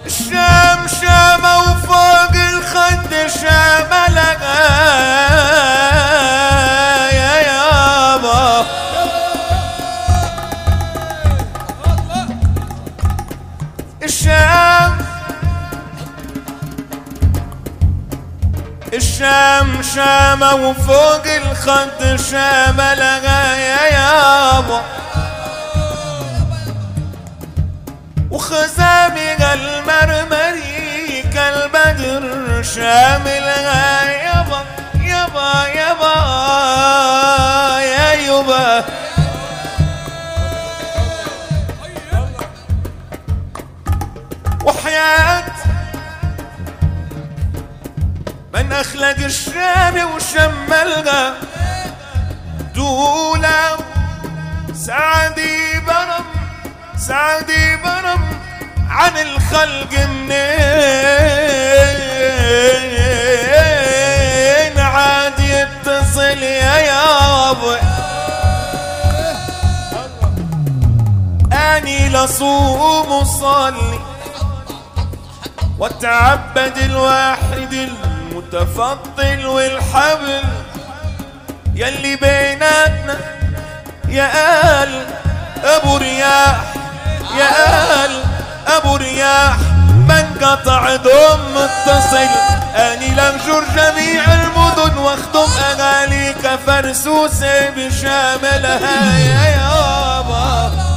الشام شامة وفوق الخد شاملها يا يابا. الشام شامة وفوق الخد شاملها يا يابا. وخزامها المرمري كالبدر شاملها يابا يابا يابا يا يابا. وحياة من أخلق الشام وشملها دولة سعدي برم سعدي برم عن الخلق منين عاد يتصل يا يابا. أني لصوم وصلي وتعبد الواحد المتفضل والحبل يلي بيناتنا يا آل أبو رياح يا آل أبو رياح من قطع دم متصل. أني لمجر جميع المدن واخدم أغانيك فرسوسي بشاملها يا يابا.